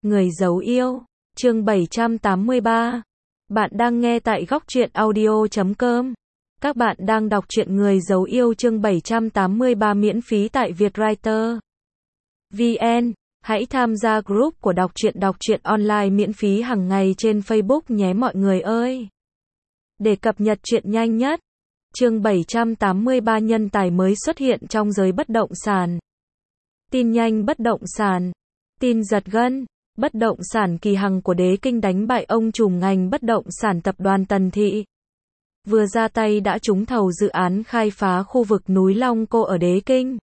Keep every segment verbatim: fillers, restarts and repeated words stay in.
Người giấu yêu, chương bảy trăm tám mươi ba. Bạn đang nghe tại góc truyện audio chấm com. Các bạn đang đọc truyện Người giấu yêu chương bảy trăm tám mươi ba miễn phí tại Vietwriter vê en. Hãy tham gia group của đọc truyện đọc truyện online miễn phí hàng ngày trên Facebook nhé mọi người ơi. Để cập nhật truyện nhanh nhất, chương bảy trăm tám mươi ba nhân tài mới xuất hiện trong giới bất động sản. Tin nhanh bất động sản. Tin giật gân. Bất động sản Kỳ Hằng của Đế Kinh đánh bại ông trùm ngành bất động sản tập đoàn Tần Thị. Vừa ra tay đã trúng thầu dự án khai phá khu vực núi Long Cô ở Đế Kinh.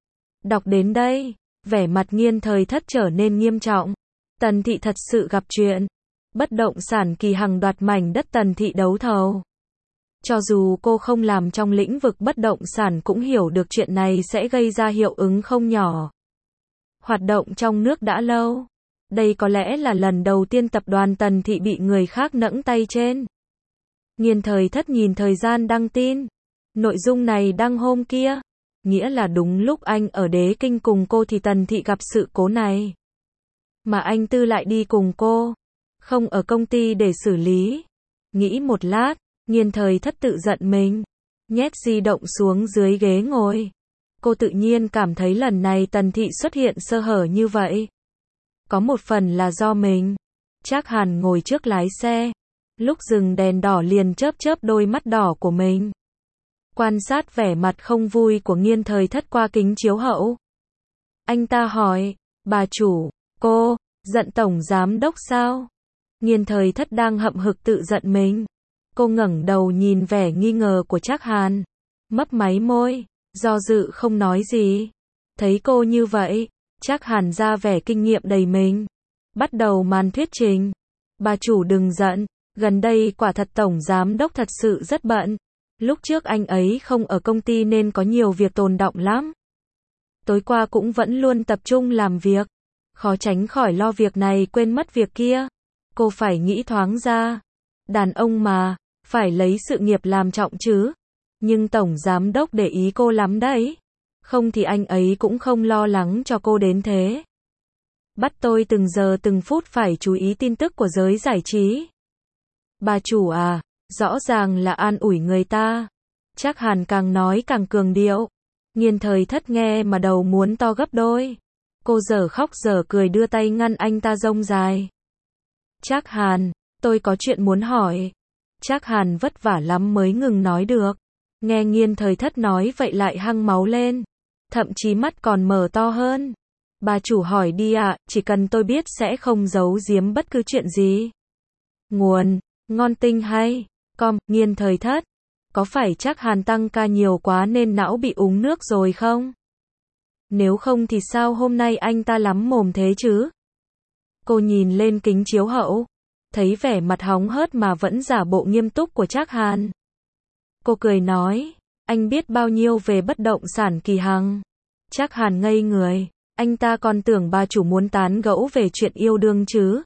Đọc đến đây, vẻ mặt Nghiên Thời Thất trở nên nghiêm trọng. Tần Thị thật sự gặp chuyện. Bất động sản Kỳ Hằng đoạt mảnh đất Tần Thị đấu thầu. Cho dù cô không làm trong lĩnh vực bất động sản cũng hiểu được chuyện này sẽ gây ra hiệu ứng không nhỏ. Hoạt động trong nước đã lâu. Đây có lẽ là lần đầu tiên tập đoàn Tần Thị bị người khác nẫng tay trên. Nghiên Thời Thất nhìn thời gian đăng tin. Nội dung này đăng hôm kia. Nghĩa là đúng lúc anh ở Đế Kinh cùng cô thì Tần Thị gặp sự cố này. Mà anh Tư lại đi cùng cô. Không ở công ty để xử lý. Nghĩ một lát, Nghiên Thời Thất tự giận mình. Nhét di động xuống dưới ghế ngồi. Cô tự nhiên cảm thấy lần này Tần Thị xuất hiện sơ hở như vậy. Có một phần là do mình. Trác Hàn ngồi trước lái xe. Lúc dừng đèn đỏ liền chớp chớp đôi mắt đỏ của mình. Quan sát vẻ mặt không vui của Nghiên Thời Thất qua kính chiếu hậu. Anh ta hỏi, bà chủ, cô, giận tổng giám đốc sao? Nghiên Thời Thất đang hậm hực tự giận mình. Cô ngẩng đầu nhìn vẻ nghi ngờ của Trác Hàn. Mấp máy môi, do dự không nói gì. Thấy cô như vậy, Trác Hàn ra vẻ kinh nghiệm đầy mình. Bắt đầu màn thuyết trình. Bà chủ đừng giận, gần đây quả thật tổng giám đốc thật sự rất bận. Lúc trước anh ấy không ở công ty nên có nhiều việc tồn đọng lắm. Tối qua cũng vẫn luôn tập trung làm việc. Khó tránh khỏi lo việc này quên mất việc kia. Cô phải nghĩ thoáng ra. Đàn ông mà, phải lấy sự nghiệp làm trọng chứ. Nhưng tổng giám đốc để ý cô lắm đấy. Không thì anh ấy cũng không lo lắng cho cô đến thế. Bắt tôi từng giờ từng phút phải chú ý tin tức của giới giải trí. Bà chủ à, rõ ràng là an ủi người ta. Trác Hàn càng nói càng cường điệu. Nghiên Thời Thất nghe mà đầu muốn to gấp đôi. Cô dở khóc dở cười đưa tay ngăn anh ta rông dài. Trác Hàn, tôi có chuyện muốn hỏi. Trác Hàn vất vả lắm mới ngừng nói được. Nghe Nghiên Thời Thất nói vậy lại hăng máu lên. Thậm chí mắt còn mở to hơn. Bà chủ hỏi đi ạ, à, chỉ cần tôi biết sẽ không giấu giếm bất cứ chuyện gì. Nguồn, ngon tinh hay, com, Nghiên Thời Thất. Có phải Trác Hàn tăng ca nhiều quá nên não bị uống nước rồi không? Nếu không thì sao hôm nay anh ta lắm mồm thế chứ? Cô nhìn lên kính chiếu hậu. Thấy vẻ mặt hóng hớt mà vẫn giả bộ nghiêm túc của Trác Hàn. Cô cười nói, anh biết bao nhiêu về bất động sản Kỳ Hằng? Trác Hàn ngây người, anh ta còn tưởng bà chủ muốn tán gẫu về chuyện yêu đương chứ.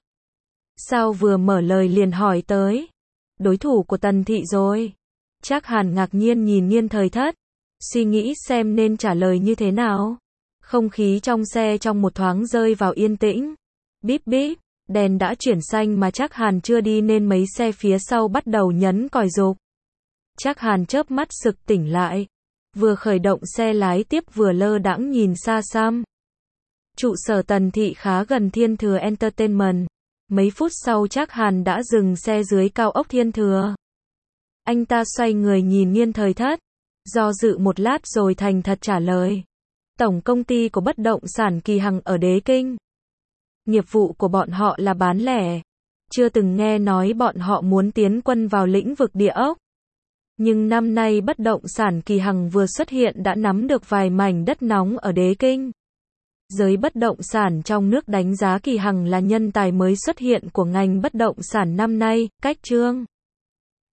Sao vừa mở lời liền hỏi tới đối thủ của Tần Thị rồi? Trác Hàn ngạc nhiên nhìn Nghiên Thời Thất, suy nghĩ xem nên trả lời như thế nào. Không khí trong xe trong một thoáng rơi vào yên tĩnh. Bíp bíp, đèn đã chuyển xanh mà Trác Hàn chưa đi nên mấy xe phía sau bắt đầu nhấn còi rục. Trác Hàn chớp mắt sực tỉnh lại. Vừa khởi động xe lái tiếp vừa lơ đãng nhìn xa xăm. Trụ sở Tần Thị khá gần Thiên Thừa Entertainment. Mấy phút sau Trác Hàn đã dừng xe dưới cao ốc Thiên Thừa. Anh ta xoay người nhìn Nghiên Thời Thất. Do dự một lát rồi thành thật trả lời. Tổng công ty của bất động sản Kỳ Hằng ở Đế Kinh. Nghiệp vụ của bọn họ là bán lẻ. Chưa từng nghe nói bọn họ muốn tiến quân vào lĩnh vực địa ốc. Nhưng năm nay bất động sản Kỳ Hằng vừa xuất hiện đã nắm được vài mảnh đất nóng ở Đế Kinh. Giới bất động sản trong nước đánh giá Kỳ Hằng là nhân tài mới xuất hiện của ngành bất động sản năm nay. Cách chương